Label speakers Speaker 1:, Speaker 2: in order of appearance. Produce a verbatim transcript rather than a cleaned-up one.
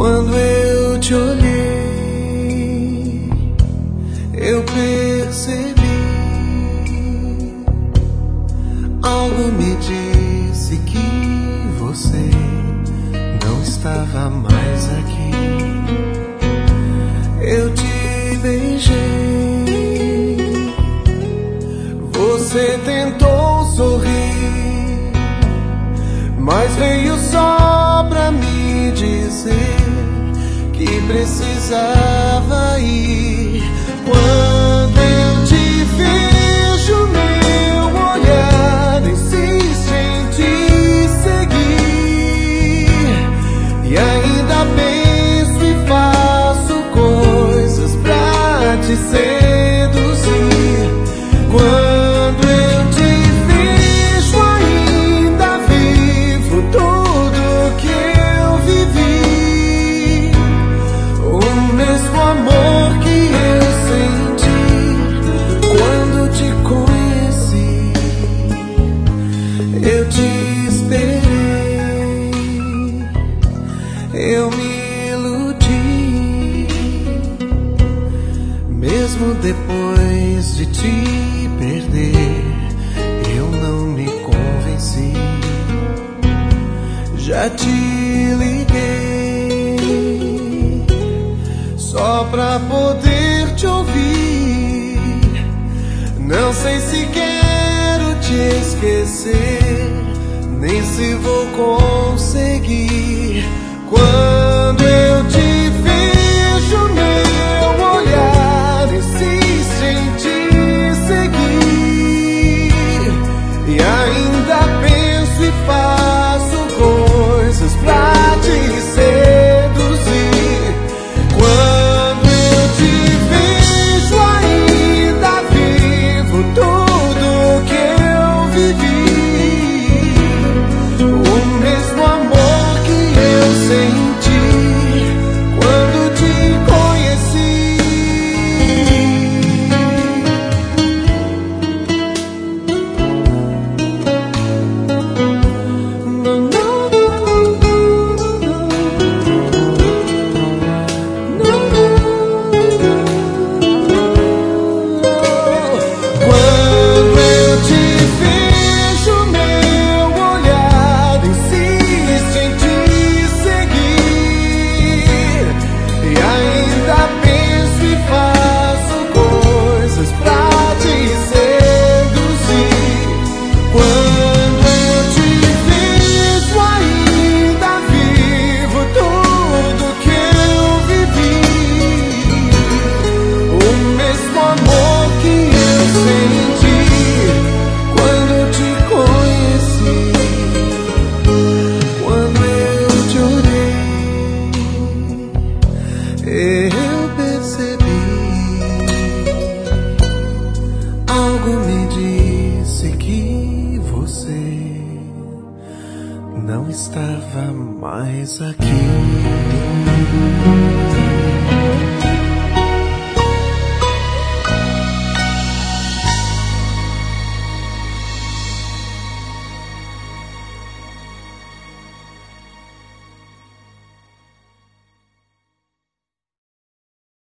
Speaker 1: Quando eu te olhei, eu percebi. Algo me disse que você não estava mais aqui. Eu te beijei, você tentou sorrir, mas veio só pra me dizer que precisava ir. Quando eu te vejo, meu olhar insiste em te seguir, e ainda penso e faço coisas pra te seduzir. Quando eu te vejo, ainda vivo tudo que eu vivi, o mesmo amor que eu senti quando te conheci. Eu te esperei, eu me iludi, mesmo depois de te perder, eu não me convenci. Já te liguei só pra poder te ouvir. Não sei se quero te esquecer, nem se vou conseguir. Quando eu te vejo, meu olhar insiste em te seguir, e ainda penso e faço coisas pra te seduzir. Quando eu te vejo, ainda vivo tudo que eu vivi, o mesmo amor que eu senti quando te conheci. Não, não, quando eu te vejo, meu olhar insiste em te seguir, e ainda penso e faço coisas pra te seduzir. Quando eu te vejo, ainda vivo tudo que eu vivi, o mesmo amor que eu senti quando te conheci. Quando eu te olhei, eu percebi. Algo me disse que você não estava mais aqui.